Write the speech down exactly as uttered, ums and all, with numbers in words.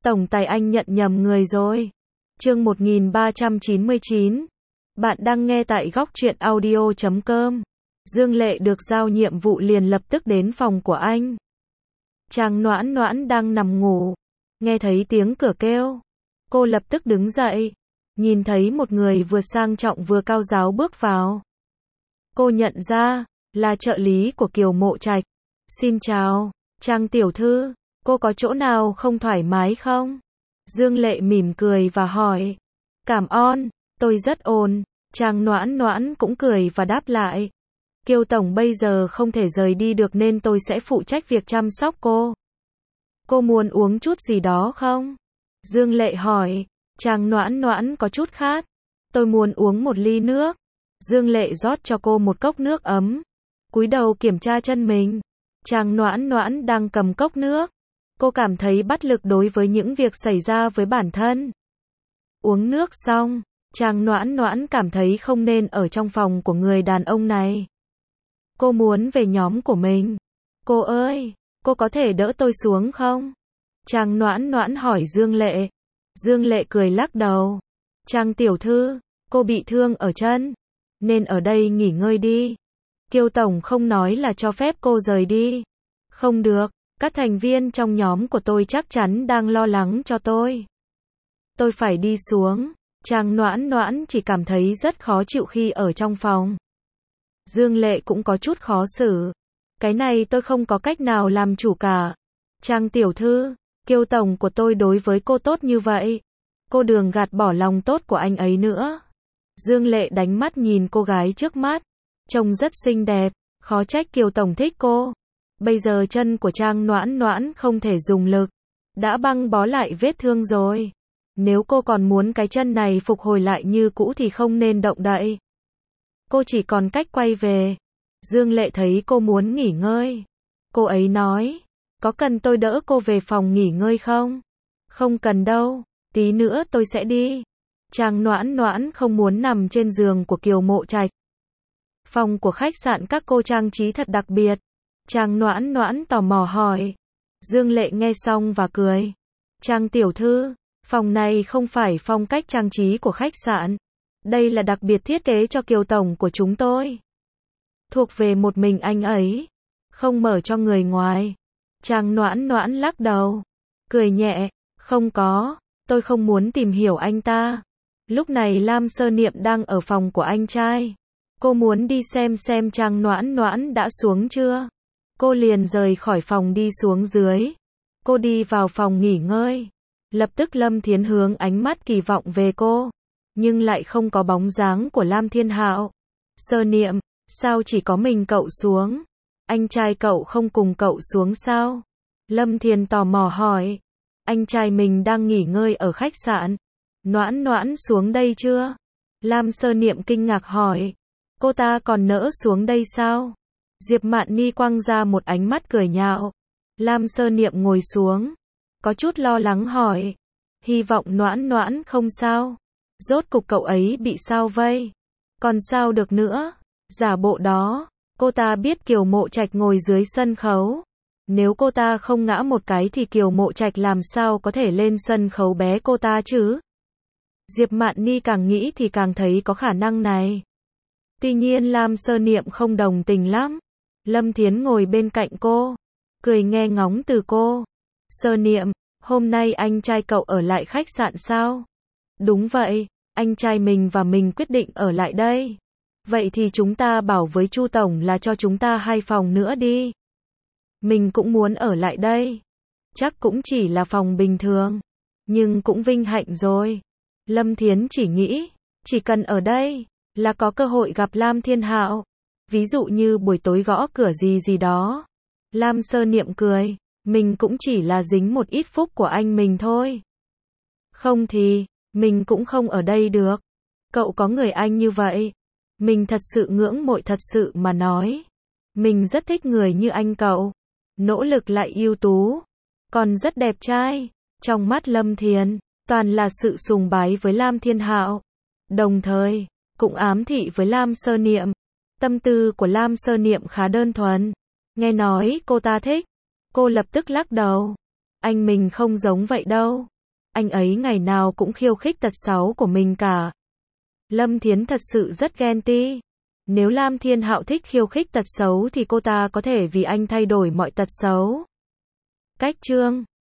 Tổng tài anh nhận nhầm người rồi. Chương một nghìn ba trăm chín mươi chín. Bạn đang nghe tại góc truyện audio chấm com. Dương Lệ được giao nhiệm vụ liền lập tức đến phòng của anh. Trang Noãn Noãn đang nằm ngủ, nghe thấy tiếng cửa kêu, cô lập tức đứng dậy, nhìn thấy một người vừa sang trọng vừa cao ráo bước vào. Cô nhận ra, là trợ lý của Kiều Mộ Trạch. Xin chào, Trang tiểu thư, cô có chỗ nào không thoải mái không? Dương Lệ mỉm cười và hỏi. Cảm ơn, tôi rất ổn. Trang Noãn Noãn cũng cười và đáp lại. Kiều tổng bây giờ không thể rời đi được nên tôi sẽ phụ trách việc chăm sóc cô. Cô muốn uống chút gì đó không? Dương Lệ hỏi. Trang Noãn Noãn có chút khát. Tôi muốn uống một ly nước. Dương Lệ rót cho cô một cốc nước ấm. Cúi đầu kiểm tra chân mình. Trang Noãn Noãn đang cầm cốc nước. Cô cảm thấy bất lực đối với những việc xảy ra với bản thân. Uống nước xong, Trang Noãn Noãn cảm thấy không nên ở trong phòng của người đàn ông này. Cô muốn về nhóm của mình. Cô ơi, cô có thể đỡ tôi xuống không? Trang Noãn Noãn hỏi Dương Lệ. Dương Lệ cười lắc đầu. Trang tiểu thư, cô bị thương ở chân, nên ở đây nghỉ ngơi đi. Kiều tổng không nói là cho phép cô rời đi. Không được, các thành viên trong nhóm của tôi chắc chắn đang lo lắng cho tôi. Tôi phải đi xuống. Trang Noãn Noãn chỉ cảm thấy rất khó chịu khi ở trong phòng. Dương Lệ cũng có chút khó xử. Cái này tôi không có cách nào làm chủ cả. Trang tiểu thư, Kiều tổng của tôi đối với cô tốt như vậy. Cô đừng gạt bỏ lòng tốt của anh ấy nữa. Dương Lệ đánh mắt nhìn cô gái trước mắt. Trông rất xinh đẹp, khó trách Kiều tổng thích cô. Bây giờ chân của Trang Noãn Noãn không thể dùng lực, đã băng bó lại vết thương rồi. Nếu cô còn muốn cái chân này phục hồi lại như cũ thì không nên động đậy. Cô chỉ còn cách quay về. Dương Lệ thấy cô muốn nghỉ ngơi. Cô ấy nói, có cần tôi đỡ cô về phòng nghỉ ngơi không? Không cần đâu, tí nữa tôi sẽ đi. Trang Noãn Noãn không muốn nằm trên giường của Kiều Mộ Trạch. Phòng của khách sạn các cô trang trí thật đặc biệt. Trang Noãn Noãn tò mò hỏi. Dương Lệ nghe xong và cười. Trang tiểu thư, phòng này không phải phong cách trang trí của khách sạn. Đây là đặc biệt thiết kế cho Kiều tổng của chúng tôi. Thuộc về một mình anh ấy. Không mở cho người ngoài. Trang Noãn Noãn lắc đầu. Cười nhẹ. Không có, tôi không muốn tìm hiểu anh ta. Lúc này Lam Sơ Niệm đang ở phòng của anh trai. Cô muốn đi xem xem Trang Noãn Noãn đã xuống chưa. Cô liền rời khỏi phòng đi xuống dưới. Cô đi vào phòng nghỉ ngơi. Lập tức Lâm Thiến hướng ánh mắt kỳ vọng về cô. Nhưng lại không có bóng dáng của Lam Thiên Hạo. Sơ Niệm, sao chỉ có mình cậu xuống? Anh trai cậu không cùng cậu xuống sao? Lâm Thiến tò mò hỏi. Anh trai mình đang nghỉ ngơi ở khách sạn. Noãn Noãn xuống đây chưa? Lam Sơ Niệm kinh ngạc hỏi. Cô ta còn nỡ xuống đây sao? Diệp Mạn Ni quăng ra một ánh mắt cười nhạo. Lam Sơ Niệm ngồi xuống, có chút lo lắng hỏi. Hy vọng Noãn Noãn không sao. Rốt cục cậu ấy bị sao vây? Còn sao được nữa? Giả bộ đó, cô ta biết Kiều Mộ Trạch ngồi dưới sân khấu. Nếu cô ta không ngã một cái thì Kiều Mộ Trạch làm sao có thể lên sân khấu bé cô ta chứ? Diệp Mạn Ni càng nghĩ thì càng thấy có khả năng này. Tuy nhiên Lam Sơ Niệm không đồng tình lắm. Lâm Thiến ngồi bên cạnh cô, cười nghe ngóng từ cô. Sơ Niệm, hôm nay anh trai cậu ở lại khách sạn sao? Đúng vậy, anh trai mình và mình quyết định ở lại đây. Vậy thì chúng ta bảo với Chu tổng là cho chúng ta hai phòng nữa đi. Mình cũng muốn ở lại đây. Chắc cũng chỉ là phòng bình thường, nhưng cũng vinh hạnh rồi. Lâm Thiến chỉ nghĩ, chỉ cần ở đây là có cơ hội gặp Lam Thiên Hạo. Ví dụ như buổi tối gõ cửa gì gì đó. Lam Sơ Niệm cười, mình cũng chỉ là dính một ít phúc của anh mình thôi. Không thì, mình cũng không ở đây được. Cậu có người anh như vậy. Mình thật sự ngưỡng mộ, thật sự mà nói. Mình rất thích người như anh cậu. Nỗ lực lại ưu tú. Còn rất đẹp trai. Trong mắt Lâm Thiến, toàn là sự sùng bái với Lam Thiên Hạo. Đồng thời, cũng ám thị với Lam Sơ Niệm. Tâm tư của Lam Sơ Niệm khá đơn thuần. Nghe nói cô ta thích, cô lập tức lắc đầu. Anh mình không giống vậy đâu. anh ấy ngày nào cũng khiêu khích tật xấu của mình cả. Lâm Thiến thật sự rất ghen tị. Nếu Lam Thiên Hạo thích khiêu khích tật xấu thì cô ta có thể vì anh thay đổi mọi tật xấu. Cách chương